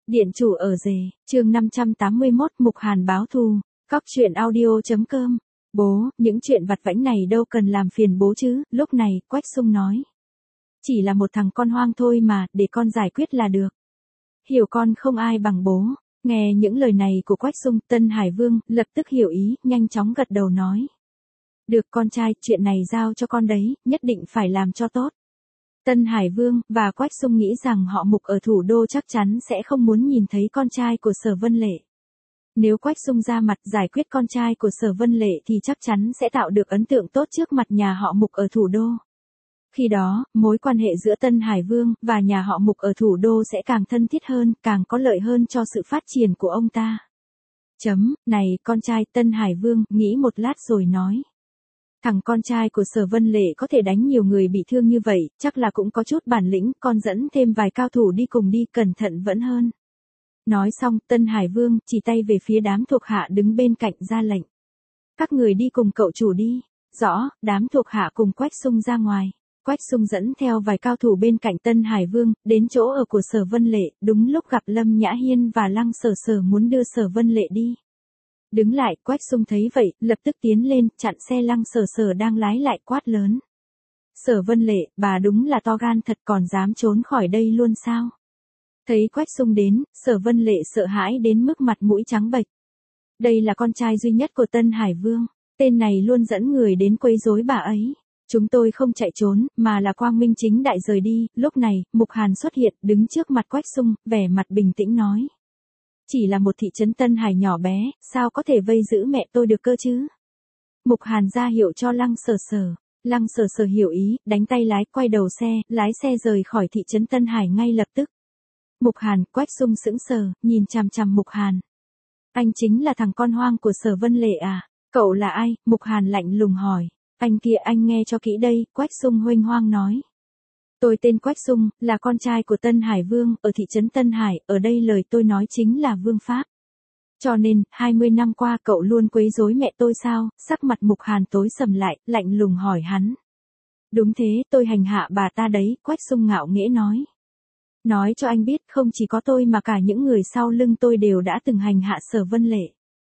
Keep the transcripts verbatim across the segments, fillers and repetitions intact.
Điện chủ ở rể, chương năm trăm tám mươi mốt Mục Hàn báo thù, cóc truyện audio chấm com. Bố, những chuyện vặt vãnh này đâu cần làm phiền bố chứ, lúc này, Quách Sung nói. Chỉ là một thằng con hoang thôi mà, để con giải quyết là được. Hiểu con không ai bằng bố. Nghe những lời này của Quách Sung, Tân Hải Vương, lập tức hiểu ý, nhanh chóng gật đầu nói. Được con trai, chuyện này giao cho con đấy, nhất định phải làm cho tốt. Tân Hải Vương và Quách Sung nghĩ rằng họ Mục ở thủ đô chắc chắn sẽ không muốn nhìn thấy con trai của Sở Vân Lệ. Nếu Quách Sung ra mặt giải quyết con trai của Sở Vân Lệ thì chắc chắn sẽ tạo được ấn tượng tốt trước mặt nhà họ Mục ở thủ đô. Khi đó, mối quan hệ giữa Tân Hải Vương và nhà họ Mục ở thủ đô sẽ càng thân thiết hơn, càng có lợi hơn cho sự phát triển của ông ta. Chấm, này, con trai, Tân Hải Vương, nghĩ một lát rồi nói. Thằng con trai của Sở Vân Lệ có thể đánh nhiều người bị thương như vậy, chắc là cũng có chút bản lĩnh, con dẫn thêm vài cao thủ đi cùng đi, cẩn thận vẫn hơn. Nói xong, Tân Hải Vương chỉ tay về phía đám thuộc hạ đứng bên cạnh ra lệnh. Các người đi cùng cậu chủ đi. Rõ, đám thuộc hạ cùng Quách Sung ra ngoài. Quách Sung dẫn theo vài cao thủ bên cạnh Tân Hải Vương, đến chỗ ở của Sở Vân Lệ, đúng lúc gặp Lâm Nhã Hiên và Lăng Sở Sở muốn đưa Sở Vân Lệ đi. Đứng lại, Quách Sung thấy vậy, lập tức tiến lên, chặn xe Lăng Sở Sở đang lái lại quát lớn. Sở Vân Lệ, bà đúng là to gan thật, còn dám trốn khỏi đây luôn sao? Thấy Quách Sung đến, Sở Vân Lệ sợ hãi đến mức mặt mũi trắng bệch. Đây là con trai duy nhất của Tân Hải Vương, tên này luôn dẫn người đến quấy rối bà ấy. Chúng tôi không chạy trốn, mà là quang minh chính đại rời đi. Lúc này, Mục Hàn xuất hiện, đứng trước mặt Quách Sung, vẻ mặt bình tĩnh nói. Chỉ là một thị trấn Tân Hải nhỏ bé, sao có thể vây giữ mẹ tôi được cơ chứ? Mục Hàn ra hiệu cho Lăng Sở Sở. Lăng Sở Sở hiểu ý, đánh tay lái, quay đầu xe, lái xe rời khỏi thị trấn Tân Hải ngay lập tức. Mục Hàn, Quách Sung sững sờ, nhìn chằm chằm Mục Hàn. Anh chính là thằng con hoang của Sở Vân Lệ à? Cậu là ai? Mục Hàn lạnh lùng hỏi. Anh kia, anh nghe cho kỹ đây, Quách Sung huênh hoang nói. Tôi tên Quách Sung, là con trai của Tân Hải Vương, ở thị trấn Tân Hải, ở đây lời tôi nói chính là vương pháp. Cho nên, hai mươi năm qua cậu luôn quấy rối mẹ tôi sao? Sắc mặt Mục Hàn tối sầm lại, lạnh lùng hỏi hắn. Đúng thế, tôi hành hạ bà ta đấy, Quách Sung ngạo nghễ nói. Nói cho anh biết, không chỉ có tôi mà cả những người sau lưng tôi đều đã từng hành hạ Sở Vân Lệ.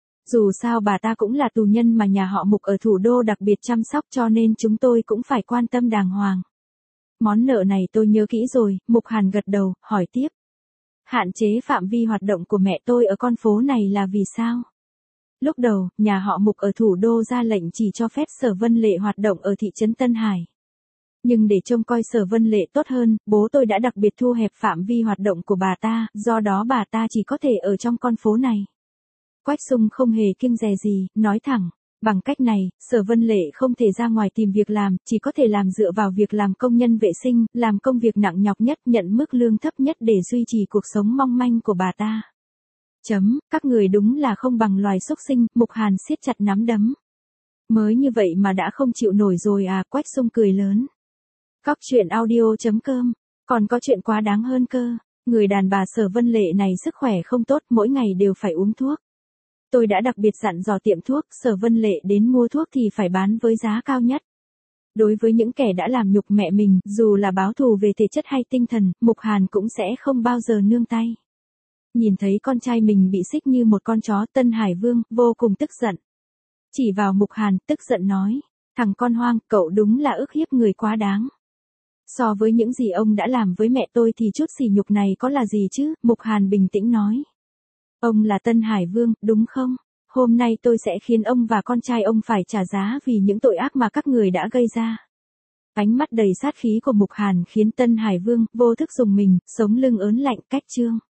Dù sao bà ta cũng là tù nhân mà nhà họ Mục ở thủ đô đặc biệt chăm sóc, cho nên chúng tôi cũng phải quan tâm đàng hoàng. Món nợ này tôi nhớ kỹ rồi. Mục Hàn gật đầu, hỏi tiếp. Hạn chế phạm vi hoạt động của mẹ tôi ở con phố này là vì sao? Lúc đầu, nhà họ Mục ở thủ đô ra lệnh chỉ cho phép Sở Vân Lệ hoạt động ở thị trấn Tân Hải. Nhưng để trông coi Sở Vân Lệ tốt hơn, bố tôi đã đặc biệt thu hẹp phạm vi hoạt động của bà ta, do đó bà ta chỉ có thể ở trong con phố này. Quách Sung không hề kiêng dè gì, nói thẳng. Bằng cách này, Sở Vân Lệ không thể ra ngoài tìm việc làm, chỉ có thể làm dựa vào việc làm công nhân vệ sinh, làm công việc nặng nhọc nhất, nhận mức lương thấp nhất để duy trì cuộc sống mong manh của bà ta. Chấm, các người đúng là không bằng loài súc sinh. Mục Hàn siết chặt nắm đấm. Mới như vậy mà đã không chịu nổi rồi à? Quách Sung cười lớn. Cóc truyện audio chấm com, còn có chuyện quá đáng hơn cơ. Người đàn bà Sở Vân Lệ này sức khỏe không tốt, mỗi ngày đều phải uống thuốc. Tôi đã đặc biệt dặn dò tiệm thuốc, Sở Vân Lệ đến mua thuốc thì phải bán với giá cao nhất. Đối với những kẻ đã làm nhục mẹ mình, dù là báo thù về thể chất hay tinh thần, Mục Hàn cũng sẽ không bao giờ nương tay. Nhìn thấy con trai mình bị xích như một con chó, Tân Hải Vương vô cùng tức giận. Chỉ vào Mục Hàn, tức giận nói, thằng con hoang, cậu đúng là ức hiếp người quá đáng. So với những gì ông đã làm với mẹ tôi thì chút sỉ nhục này có là gì chứ? Mục Hàn bình tĩnh nói. Ông là Tân Hải Vương, đúng không? Hôm nay tôi sẽ khiến ông và con trai ông phải trả giá vì những tội ác mà các người đã gây ra. Ánh mắt đầy sát khí của Mục Hàn khiến Tân Hải Vương vô thức rùng mình, sống lưng ớn lạnh, cách chương.